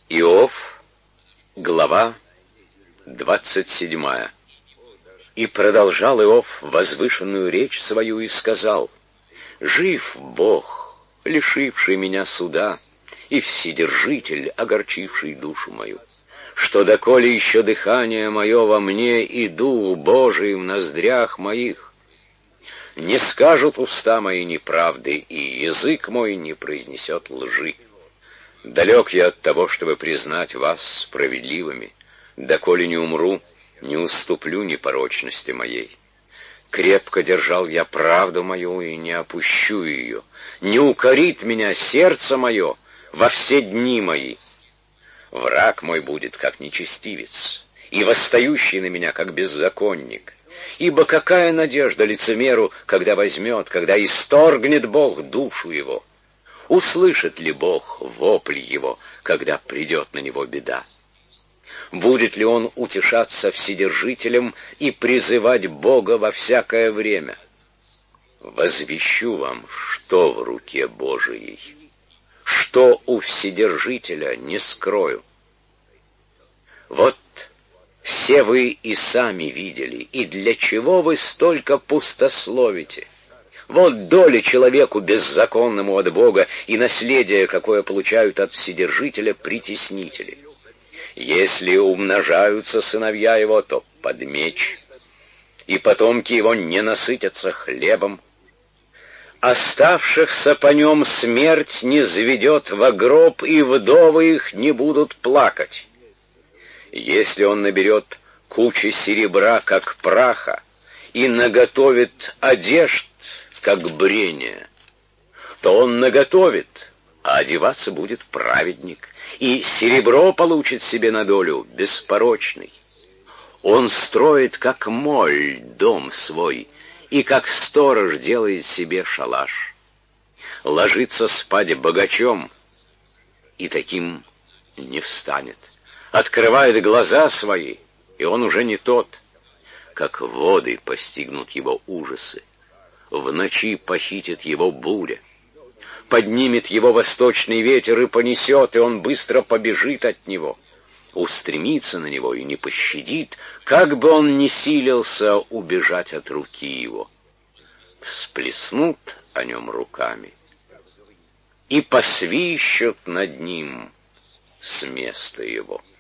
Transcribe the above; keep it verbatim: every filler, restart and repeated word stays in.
Иов, глава двадцать седьмая. И продолжал Иов возвышенную речь свою и сказал: «Жив Бог, лишивший меня суда, и Вседержитель, огорчивший душу мою, что доколе еще дыхание мое во мне и Дух Божий в ноздрях моих, не скажут уста мои неправды, и язык мой не произнесет лжи. Далек я от того, чтобы признать вас справедливыми, доколе не умру, не уступлю непорочности моей. Крепко держал я правду мою и не опущу ее, не укорит меня сердце мое во все дни мои. Враг мой будет, как нечестивец, и восстающий на меня, как беззаконник. Ибо какая надежда лицемеру, когда возьмет, когда исторгнет Бог душу его? Услышит ли Бог вопль его, когда придет на него беда? Будет ли он утешаться Вседержителем и призывать Бога во всякое время? Возвещу вам, что в руке Божией, что у Вседержителя не скрою. Вот все вы и сами видели, и для чего вы столько пустословите? Вот доля человеку беззаконному от Бога и наследие, какое получают от Вседержителя притеснители. Если умножаются сыновья его, то под меч, и потомки его не насытятся хлебом. Оставшихся по нем смерть не заведет во гроб, и вдовы их не будут плакать. Если он наберет кучи серебра, как праха, и наготовит одежд, как брение, то он наготовит, а одеваться будет праведник, и серебро получит себе на долю беспорочный. Он строит, как моль, дом свой, и как сторож делает себе шалаш. Ложится спать богачом, и таким не встанет. Открывает глаза свои, и он уже не тот. Как воды постигнут его ужасы, в ночи похитит его буря. Поднимет его восточный ветер и понесет, и он быстро побежит от него. Устремится на него и не пощадит, как бы он ни силился убежать от руки его. Всплеснут о нем руками и посвищут над ним с места его.